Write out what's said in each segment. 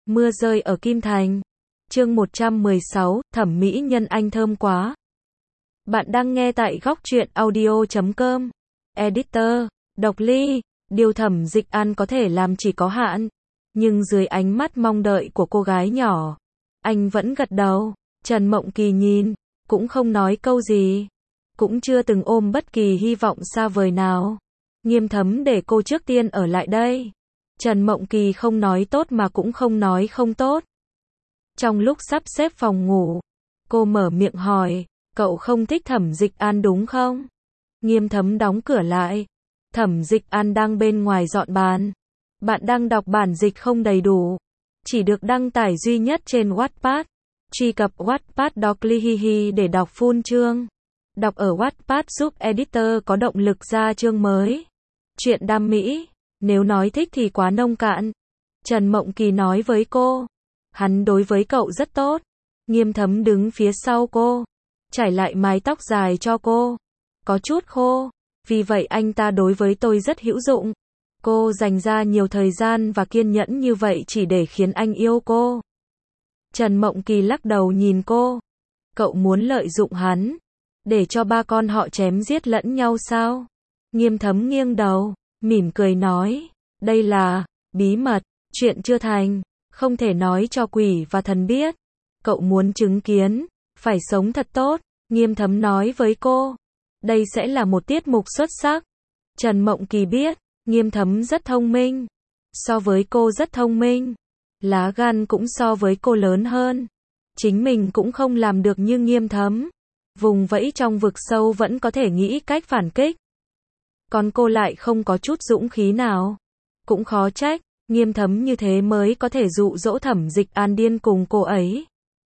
Mưa rơi ở Kim Thành. Chương 116, thẩm mỹ nhân anh thơm quá. Bạn đang nghe tại góc truyện audio.com. Editor, Độc Ly, điều Thẩm Dịch An có thể làm chỉ có hạn. Nhưng dưới ánh mắt mong đợi của cô gái nhỏ, anh vẫn gật đầu. Trần Mộng Kỳ nhìn, cũng không nói câu gì. Cũng chưa từng ôm bất kỳ hy vọng xa vời nào. Nghiêm Thấm để cô trước tiên ở lại đây. Trần Mộng Kỳ không nói tốt mà cũng không nói không tốt. Trong lúc sắp xếp phòng ngủ, cô mở miệng hỏi, cậu không thích Thẩm Dịch An đúng không? Nghiêm Thấm đóng cửa lại. Thẩm Dịch An đang bên ngoài dọn bàn. Bạn đang đọc bản dịch không đầy đủ. Chỉ được đăng tải duy nhất trên Wattpad. Truy cập Wattpad Doclihihi để đọc full chương. Đọc ở Wattpad giúp editor có động lực ra chương mới. Chuyện đam mỹ. Nếu nói thích thì quá nông cạn. Trần Mộng Kỳ nói với cô. Hắn đối với cậu rất tốt. Nghiêm Thấm đứng phía sau cô. Trải lại mái tóc dài cho cô. Có chút khô. Vì vậy anh ta đối với tôi rất hữu dụng. Cô dành ra nhiều thời gian và kiên nhẫn như vậy chỉ để khiến anh yêu cô. Trần Mộng Kỳ lắc đầu nhìn cô. Cậu muốn lợi dụng hắn. Để cho ba con họ chém giết lẫn nhau sao? Nghiêm Thấm nghiêng đầu. Mỉm cười nói. Đây là bí mật. Chuyện chưa thành. Không thể nói cho quỷ và thần biết. Cậu muốn chứng kiến. Phải sống thật tốt. Nghiêm Thấm nói với cô. Đây sẽ là một tiết mục xuất sắc. Trần Mộng Kỳ biết. Nghiêm Thấm rất thông minh. So với cô rất thông minh. Lá gan cũng so với cô lớn hơn. Chính mình cũng không làm được như Nghiêm Thấm. Vùng vẫy trong vực sâu vẫn có thể nghĩ cách phản kích. Còn cô lại không có chút dũng khí nào. Cũng khó trách. Nghiêm Thấm như thế mới có thể dụ dỗ Thẩm Dịch An điên cùng cô ấy.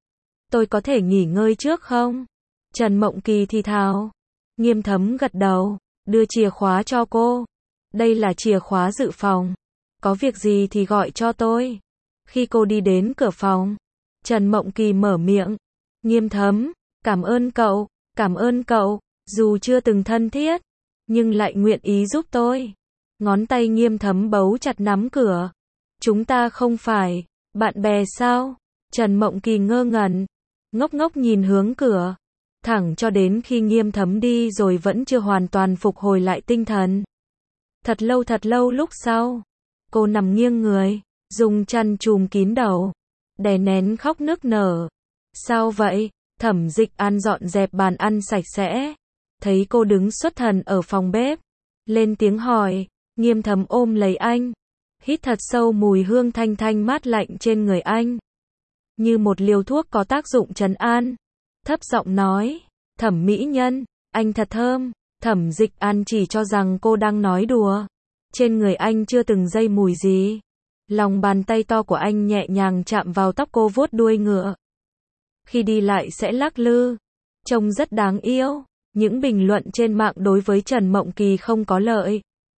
Tôi có thể nghỉ ngơi trước không? Trần Mộng Kỳ thì thào. Nghiêm Thấm gật đầu. Đưa chìa khóa cho cô. Đây là chìa khóa dự phòng. Có việc gì thì gọi cho tôi. Khi cô đi đến cửa phòng, Trần Mộng Kỳ mở miệng. Nghiêm Thấm, cảm ơn cậu. Cảm ơn cậu. Dù chưa từng thân thiết, nhưng lại nguyện ý giúp tôi. Ngón tay Nghiêm Thấm bấu chặt nắm cửa. Chúng ta không phải bạn bè sao? Trần Mộng Kỳ ngơ ngẩn, ngốc ngốc nhìn hướng cửa. Thẳng cho đến khi Nghiêm Thấm đi rồi vẫn chưa hoàn toàn phục hồi lại tinh thần. Thật lâu lúc sau, cô nằm nghiêng người, dùng chăn trùm kín đầu, đè nén khóc nức nở. Sao vậy? Thẩm Dịch An dọn dẹp bàn ăn sạch sẽ. Thấy cô đứng xuất thần ở phòng bếp. Lên tiếng hỏi. Nghiêm Thấm ôm lấy anh. Hít thật sâu mùi hương thanh thanh mát lạnh trên người anh. Như một liều thuốc có tác dụng trấn an. Thấp giọng nói. Thẩm mỹ nhân, anh thật thơm. Thẩm Dịch An chỉ cho rằng cô đang nói đùa. Trên người anh chưa từng dây mùi gì. Lòng bàn tay to của anh nhẹ nhàng chạm vào tóc cô vuốt đuôi ngựa. Khi đi lại sẽ lắc lư. Trông rất đáng yêu. Những bình luận trên mạng đối với Trần Mộng Kỳ không có lợi.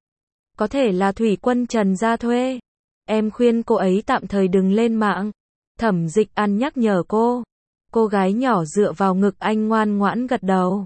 Có thể là thủy quân Trần ra thuê. Em khuyên cô ấy tạm thời đừng lên mạng. Thẩm Dịch An nhắc nhở cô. Cô gái nhỏ dựa vào ngực anh ngoan ngoãn gật đầu.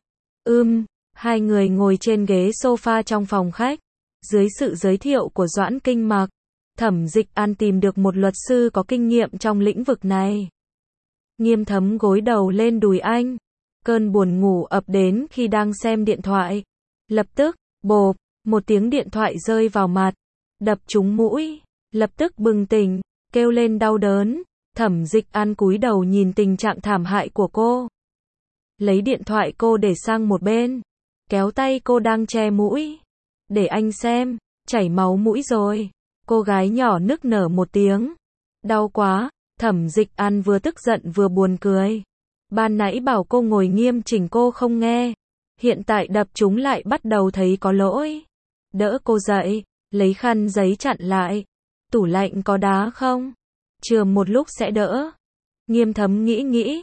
Hai người ngồi trên ghế sofa trong phòng khách. Dưới sự giới thiệu của Doãn Kinh Mặc, Thẩm Dịch An tìm được một luật sư có kinh nghiệm trong lĩnh vực này. Nghiêm Thấm gối đầu lên đùi anh. Cơn buồn ngủ ập đến khi đang xem điện thoại. Lập tức, bộp, một tiếng điện thoại rơi vào mặt. Đập trúng mũi. Lập tức bừng tỉnh, kêu lên đau đớn. Thẩm Dịch An cúi đầu nhìn tình trạng thảm hại của cô. Lấy điện thoại cô để sang một bên. Kéo tay cô đang che mũi. Để anh xem, chảy máu mũi rồi. Cô gái nhỏ nức nở một tiếng. Đau quá. Thẩm Dịch An vừa tức giận vừa buồn cười. Ban nãy bảo cô ngồi nghiêm chỉnh cô không nghe. Hiện tại đập chúng lại bắt đầu thấy có lỗi. Đỡ cô dậy, lấy khăn giấy chặn lại. Tủ lạnh có đá không? Chừa một lúc sẽ đỡ. Nghiêm Thấm nghĩ.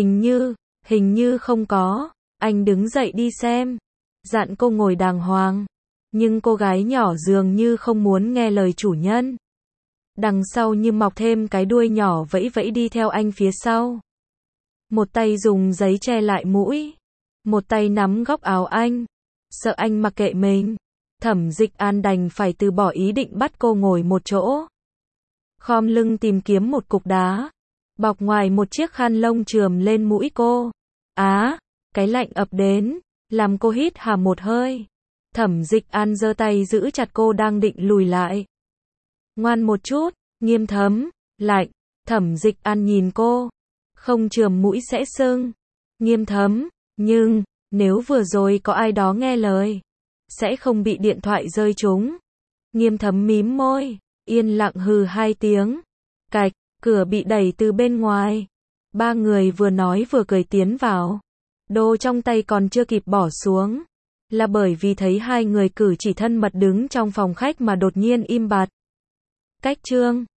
Hình như không có. Anh đứng dậy đi xem. Dặn cô ngồi đàng hoàng. Nhưng cô gái nhỏ dường như không muốn nghe lời chủ nhân. Đằng sau như mọc thêm cái đuôi nhỏ vẫy vẫy đi theo anh phía sau. Một tay dùng giấy che lại mũi. Một tay nắm góc áo anh. Sợ anh mặc kệ mình. Thẩm Dịch An đành phải từ bỏ ý định bắt cô ngồi một chỗ. khom lưng tìm kiếm một cục đá, bọc ngoài một chiếc khăn lông chườm lên mũi cô. Cái lạnh ập đến, làm cô hít hà một hơi. Thẩm Dịch An giơ tay giữ chặt cô đang định lùi lại. Ngoan một chút, Nghiêm Thấm, lạnh. Thẩm Dịch An nhìn cô, không chườm mũi sẽ sưng. Nghiêm Thấm, nhưng, nếu vừa rồi có ai đó nghe lời, sẽ không bị điện thoại rơi trúng. Nghiêm Thấm mím môi, yên lặng hừ 2 tiếng. Cạch, cửa bị đẩy từ bên ngoài. 3 người vừa nói vừa cười tiến vào. Đồ trong tay còn chưa kịp bỏ xuống, là bởi vì thấy 2 người cử chỉ thân mật đứng trong phòng khách mà đột nhiên im bặt. Cách chương